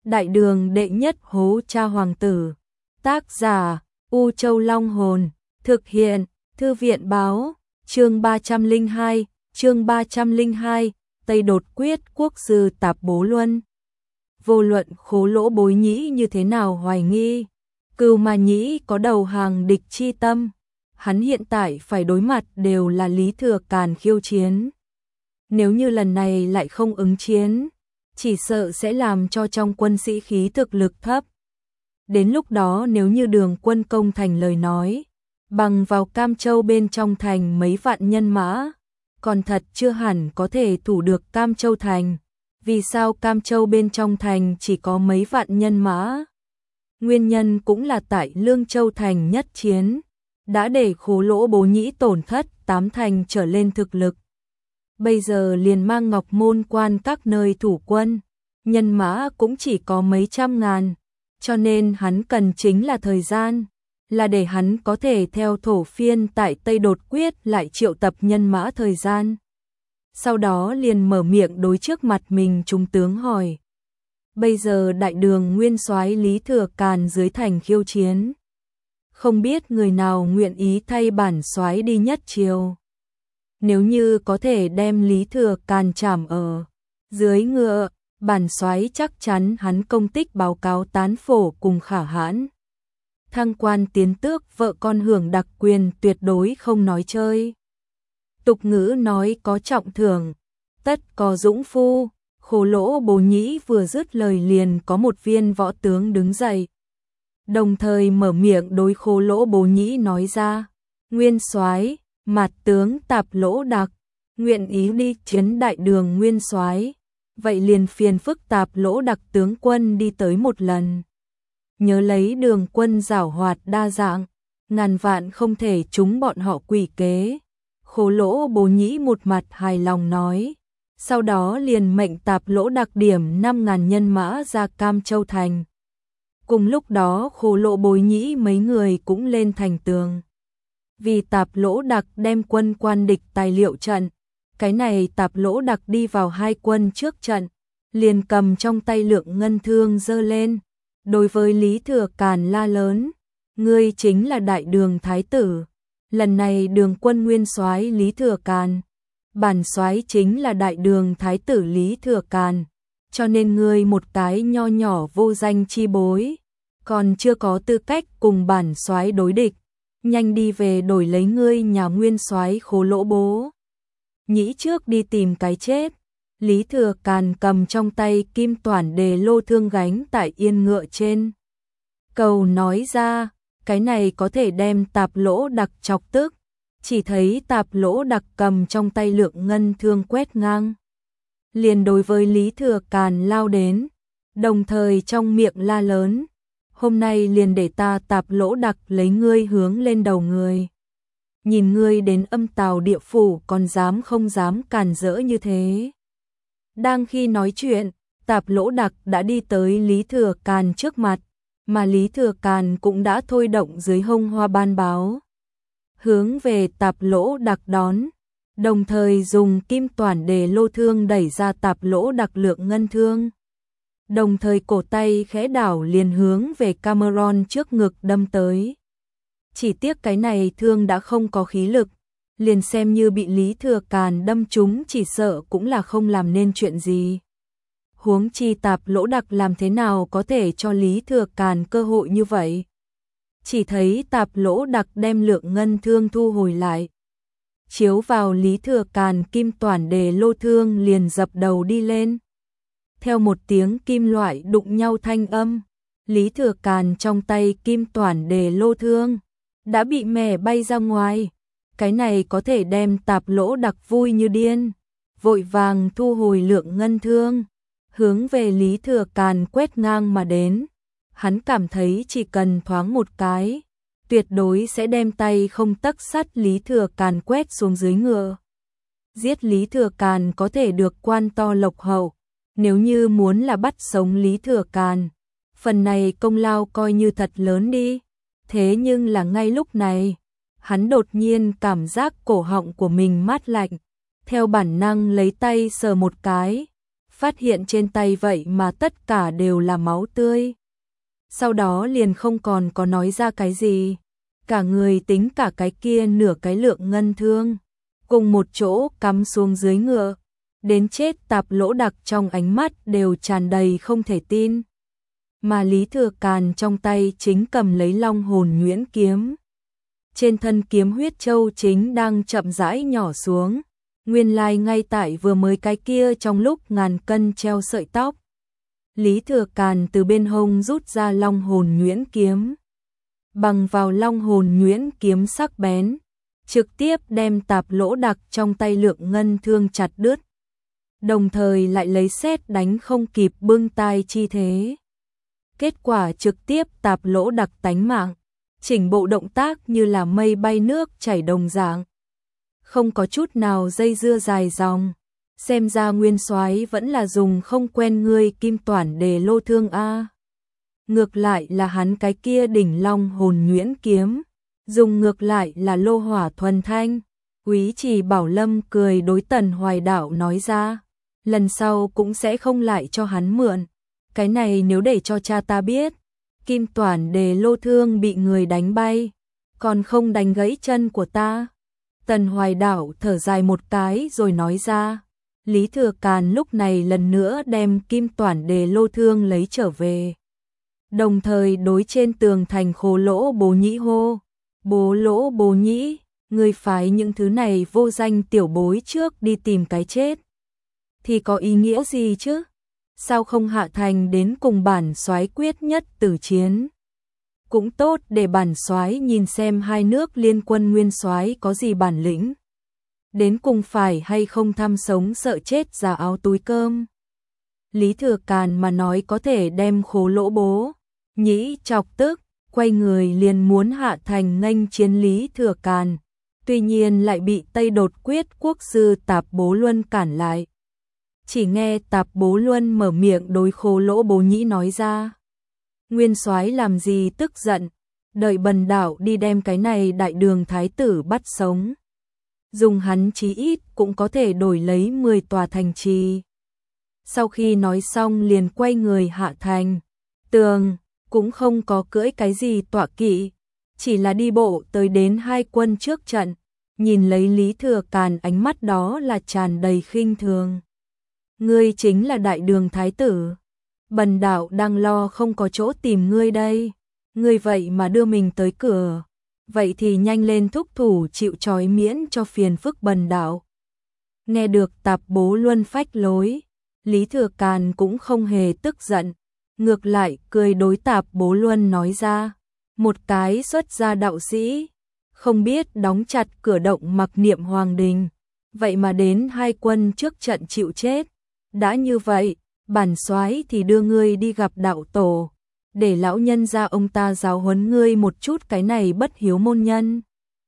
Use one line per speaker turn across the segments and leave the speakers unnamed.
Đại đường đệ nhất hố cha hoàng tử. Tác giả U Châu Long Hồn. Thực hiện Thư viện báo. Chương 302, Tây Đột Quyết Quốc sư Tạp Bố Luân. Vô luận Khố Lỗ Bối Nhĩ như thế nào hoài nghi, Cưu Ma Nhĩ có đầu hàng địch chi tâm, hắn hiện tại phải đối mặt đều là Lý Thừa Càn khiêu chiến. Nếu như lần này lại không ứng chiến, chỉ sợ sẽ làm cho trong quân sĩ khí thực lực thấp. Đến lúc đó nếu như Đường quân công thành lời nói, bằng vào Cam Châu bên trong thành mấy vạn nhân mã, còn thật chưa hẳn có thể thủ được Cam Châu thành. Vì sao Cam Châu bên trong thành chỉ có mấy vạn nhân mã? Nguyên nhân cũng là tại Lương Châu thành nhất chiến, đã để Khố Lỗ Bố Nhĩ tổn thất 8 thành trở lên thực lực. Bây giờ liền mang Ngọc Môn Quan các nơi thủ quân, nhân mã cũng chỉ có mấy trăm ngàn, cho nên hắn cần chính là thời gian, là để hắn có thể theo thổ phiên tại Tây Đột Quyết lại triệu tập nhân mã thời gian. Sau đó liền mở miệng đối trước mặt mình trung tướng hỏi. Bây giờ đại đường nguyên soái Lý Thừa Càn dưới thành khiêu chiến, không biết người nào nguyện ý thay bản soái đi nhất triều. Nếu như có thể đem Lý Thừa Càn trảm ở dưới ngựa, bản soái chắc chắn hắn công tích báo cáo tán phổ cùng khả hãn. Thăng quan tiến tước, vợ con hưởng đặc quyền, tuyệt đối không nói chơi. Tục ngữ nói có trọng thưởng, tất có dũng phu. Khố Lỗ Bố Nhĩ vừa dứt lời liền có một viên võ tướng đứng dậy, đồng thời mở miệng đối Khố Lỗ Bố Nhĩ nói ra: Nguyên soái, Mạt tướng Tạp Lỗ Đặc nguyện ý đi chiến đại đường nguyên soái, vậy liền phiền phức Tạp Lỗ Đặc tướng quân đi tới một lần. Nhớ lấy Đường quân giảo hoạt đa dạng, ngàn vạn không thể trúng bọn họ quỷ kế. Khố Lỗ Bố Nhĩ một mặt hài lòng nói, sau đó liền mệnh Tạp Lỗ Đặc điểm 5.000 nhân mã ra Cam Châu thành. Cùng lúc đó Khố Lỗ Bố Nhĩ mấy người cũng lên thành tường. Vì Tạp Lỗ Đặc đem quân quan địch tài liệu trận, cái này Tạp Lỗ Đặc đi vào hai quân trước trận, liền cầm trong tay lượng ngân thương giơ lên, đối với Lý Thừa Càn la lớn: Ngươi chính là đại đường thái tử, lần này đường quân nguyên soái Lý Thừa Càn, bản soái chính là đại đường thái tử Lý Thừa Càn, cho nên ngươi một cái nho nhỏ vô danh chi bối, còn chưa có tư cách cùng bản soái đối địch, nhanh đi về đổi lấy ngươi nhà nguyên soái Khố Lỗ Bố Nhĩ trước đi tìm cái chết. Lý Thừa Càn cầm trong tay kim toản đề lô thương gánh tại yên ngựa trên cầu nói ra, cái này có thể đem Tạp Lỗ Đặc chọc tức. Chỉ thấy Tạp Lỗ Đặc cầm trong tay lượng ngân thương quét ngang, liền đối với Lý Thừa Càn lao đến, đồng thời trong miệng la lớn: Hôm nay liền để ta Tạp Lỗ Đặc lấy ngươi hướng lên đầu người. Nhìn ngươi đến âm tào địa phủ còn dám không dám càn rỡ như thế. Đang khi nói chuyện, Tạp Lỗ Đặc đã đi tới Lý Thừa Càn trước mặt, mà Lý Thừa Càn cũng đã thôi động dưới hông hoa ban báo, hướng về Tạp Lỗ Đặc đón, đồng thời dùng kim toản đề lô thương đẩy ra Tạp Lỗ Đặc lượng ngân thương, đồng thời cổ tay khẽ đảo liền hướng về Cameron trước ngực đâm tới. Chỉ tiếc cái này thương đã không có khí lực, liền xem như bị Lý Thừa Càn đâm trúng chỉ sợ cũng là không làm nên chuyện gì. Huống chi Tạp Lỗ Đặc làm thế nào có thể cho Lý Thừa Càn cơ hội như vậy. Chỉ thấy Tạp Lỗ Đặc đem lượng ngân thương thu hồi lại, chiếu vào Lý Thừa Càn kim toản đề lô thương liền dập đầu đi lên. Theo một tiếng kim loại đụng nhau thanh âm, Lý Thừa Càn trong tay kim toản đề lô thương đã bị mẻ bay ra ngoài. Cái này có thể đem Tạp Lỗ Đặc vui như điên, vội vàng thu hồi lượng ngân thương, hướng về Lý Thừa Càn quét ngang mà đến. Hắn cảm thấy chỉ cần thoáng một cái, tuyệt đối sẽ đem tay không tấc sắt Lý Thừa Càn quét xuống dưới ngựa. Giết Lý Thừa Càn có thể được quan to lộc hậu, nếu như muốn là bắt sống Lý Thừa Càn, phần này công lao coi như thật lớn đi. Thế nhưng là ngay lúc này, hắn đột nhiên cảm giác cổ họng của mình mát lạnh, theo bản năng lấy tay sờ một cái, phát hiện trên tay vậy mà tất cả đều là máu tươi. Sau đó liền không còn có nói ra cái gì, cả người tính cả cái kia nửa cái lượng ngân thương, cùng một chỗ cắm xuống dưới ngựa, đến chết. Tạp Lỗ Đặc trong ánh mắt đều tràn đầy không thể tin. Mà Lý Thừa Càn trong tay chính cầm lấy Long Hồn Nhuyễn kiếm. Trên thân kiếm huyết châu chính đang chậm rãi nhỏ xuống, nguyên lai ngay tại vừa mới cái kia trong lúc ngàn cân treo sợi tóc. Lý Thừa Càn từ bên hông rút ra Long Hồn Nhuyễn kiếm, bằng vào Long Hồn Nhuyễn kiếm sắc bén, trực tiếp đem Tạp Lỗ Đặc trong tay lượng ngân thương chặt đứt, đồng thời lại lấy sét đánh không kịp bưng tai chi thế. Kết quả trực tiếp Tạp Lỗ Đặc tánh mạng, chỉnh bộ động tác như là mây bay nước chảy đồng dạng, không có chút nào dây dưa dài dòng. Xem ra Nguyên Soái vẫn là dùng không quen ngươi Kim Toản Đề Lô Thương a. Ngược lại là hắn cái kia đỉnh Long Hồn Nhuyễn kiếm, dùng ngược lại là lô hỏa thuần thanh. Úy Trì Bảo Lâm cười đối Tần Hoài Đạo nói ra, lần sau cũng sẽ không lại cho hắn mượn. Cái này nếu để cho cha ta biết, Kim Toản Đề Lô Thương bị người đánh bay, còn không đánh gãy chân của ta. Tần Hoài Đạo thở dài một cái rồi nói ra. Lý Thừa Càn lúc này lần nữa đem Kim Toản Đề Lô Thương lấy trở về, đồng thời đối trên tường thành Khố Lỗ Bố Nhĩ hô, Bố Lỗ Bố Nhĩ, ngươi phái những thứ này vô danh tiểu bối trước đi tìm cái chết, thì có ý nghĩa gì chứ? Sao không hạ thành đến cùng bản soái quyết nhất tử chiến? Cũng tốt để bản soái nhìn xem hai nước liên quân nguyên soái có gì bản lĩnh. Đến cùng phải hay không tham sống sợ chết ra áo túi cơm. Lý Thừa Càn mà nói có thể đem Khố Lỗ Bố Nhĩ chọc tức, quay người liền muốn hạ thành nghênh chiến Lý Thừa Càn, tuy nhiên lại bị Tây Đột Quyết quốc sư Tạp Bố Luân cản lại. Chỉ nghe Tạp Bố Luân mở miệng đối Khố Lỗ Bố Nhĩ nói ra, nguyên soái làm gì tức giận, đợi bần đạo đi đem cái này đại đường thái tử bắt sống. Dùng hắn chí ít cũng có thể đổi lấy 10 tòa thành trì. Sau khi nói xong liền quay người hạ thành. Tường cũng không có cưỡi cái gì tọa kỵ, chỉ là đi bộ tới đến hai quân trước trận, nhìn lấy Lý Thừa Càn ánh mắt đó là tràn đầy khinh thường. Ngươi chính là đại đường thái tử, bần đạo đang lo không có chỗ tìm ngươi đây, ngươi vậy mà đưa mình tới cửa. Vậy thì nhanh lên thúc thủ chịu trói miễn cho phiền phức bần đạo. Nghe được Tạp Bố Luân phách lối, Lý Thừa Càn cũng không hề tức giận, ngược lại cười đối Tạp Bố Luân nói ra, một cái xuất gia đạo sĩ, không biết đóng chặt cửa động mặc niệm hoàng đình, vậy mà đến hai quân trước trận chịu chết. Đã như vậy, bản soái thì đưa ngươi đi gặp đạo tổ, để lão nhân gia ông ta giáo huấn ngươi một chút cái này bất hiếu môn nhân,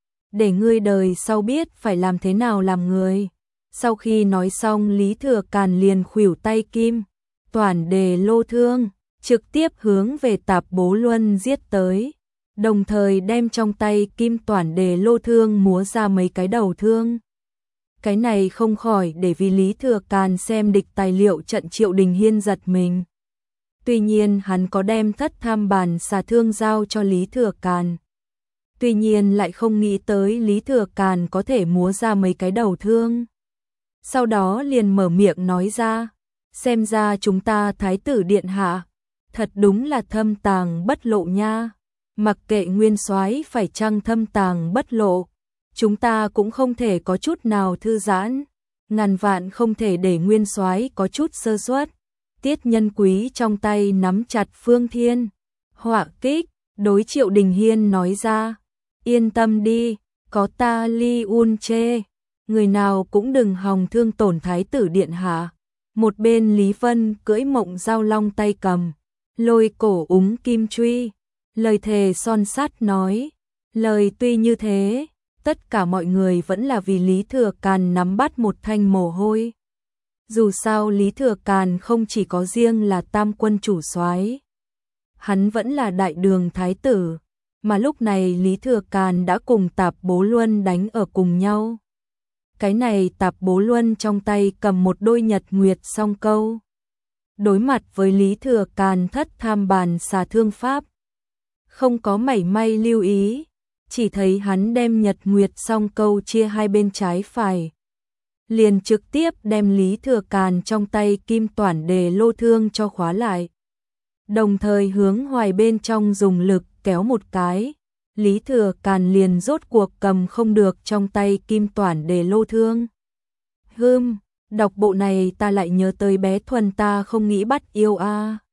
để ngươi đời sau biết phải làm thế nào làm người. Sau khi nói xong Lý Thừa Càn liền khuỷu tay Kim Toản Đề Lô Thương, trực tiếp hướng về Tạp Bố Luân giết tới, đồng thời đem trong tay Kim Toản Đề Lô Thương múa ra mấy cái đầu thương. Cái này không khỏi để vì Lý Thừa Càn xem địch tài liệu trận Triệu Đình Hiên giật mình. Tuy nhiên hắn có đem Thất Tham Bàn xà thương giao cho Lý Thừa Càn. Tuy nhiên lại không nghĩ tới Lý Thừa Càn có thể múa ra mấy cái đầu thương. Sau đó liền mở miệng nói ra, xem ra chúng ta Thái tử Điện Hạ, thật đúng là thâm tàng bất lộ nha. Mặc kệ nguyên soái phải chăng thâm tàng bất lộ, chúng ta cũng không thể có chút nào thư giãn, ngàn vạn không thể để nguyên soái có chút sơ suất. Tiết Nhân Quý trong tay nắm chặt Phương Thiên Họa Kích, đối Triệu Đình Hiên nói ra, yên tâm đi, có ta Li Un Chê, người nào cũng đừng hòng thương tổn Thái tử Điện Hạ. Một bên Lý Vân cưỡi Mộng Giao Long tay cầm, lôi cổ úng kim truy, lời thề son sắt nói. Lời tuy như thế, tất cả mọi người vẫn là vì Lý Thừa Càn nắm bắt một thanh mồ hôi. Dù sao Lý Thừa Càn không chỉ có riêng là tam quân chủ soái, hắn vẫn là đại đường thái tử, mà lúc này Lý Thừa Càn đã cùng Tạp Bố Luân đánh ở cùng nhau. Cái này Tạp Bố Luân trong tay cầm một đôi nhật nguyệt song câu. Đối mặt với Lý Thừa Càn thất tham bàn xà thương pháp. Không có mảy may lưu ý, chỉ thấy hắn đem nhật nguyệt song câu chia hai bên trái phải. Liền trực tiếp đem Lý Thừa Càn trong tay kim toản đề lô thương cho khóa lại. Đồng thời hướng hoài bên trong dùng lực kéo một cái. Lý Thừa Càn liền rốt cuộc cầm không được trong tay kim toản đề lô thương. Đọc bộ này ta lại nhớ tới bé Thuần ta không nghĩ bắt yêu a.